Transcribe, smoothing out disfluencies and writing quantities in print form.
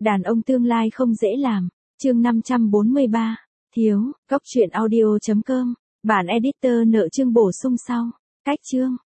Đàn ông tương lai không dễ làm. Chương 543. Thiếu. Cóc truyện audio.com. Bản editor nợ chương bổ sung sau. Cách chương.